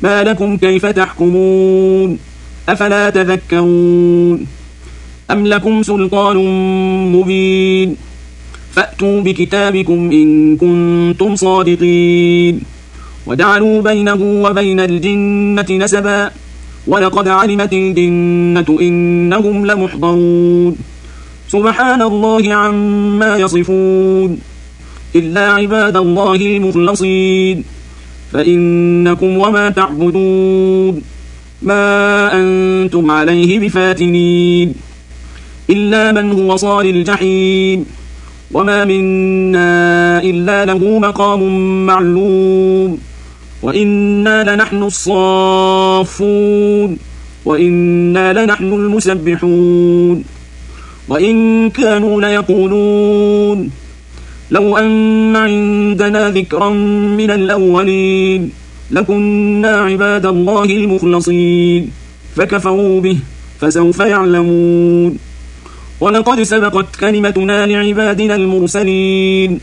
ما لكم كيف تحكمون أفلا تذكرون أم لكم سلطان مبين فأتوا بكتابكم إن كنتم صادقين وجعلوا بينه وبين الجنة نسبا ولقد علمت الجنة إنهم لمحضرون سبحان الله عما يصفون إلا عباد الله المخلصين فإنكم وما تعبدون ما أنتم عليه بفاتنين إلا من هو صال الجحيم وما منا إلا له مقام معلوم وإنا لنحن الصافون وإنا لنحن المسبحون وإن كانوا ليقولون لو أن عندنا ذكرا من الأولين لكنا عباد الله المخلصين فكفروا به فسوف يعلمون ولقد سبقت كلمتنا لعبادنا المرسلين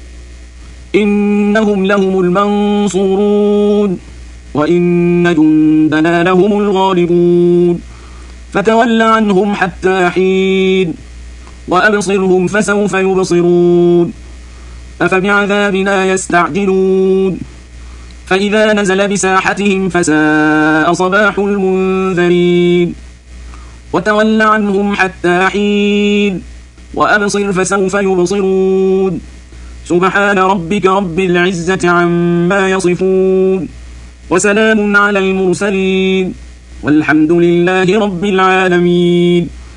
إنهم لهم المنصورون وإن جندنا لهم الغالبون فتول عنهم حتى حين وأبصرهم فسوف يبصرون أفبعذابنا يستعجلون فإذا نزل بساحتهم فساء صباح المنذرين وتول عنهم حتى حين وأبصر فسوف يبصرون سبحان ربك رب العزة عما يصفون وسلام على المرسلين والحمد لله رب العالمين.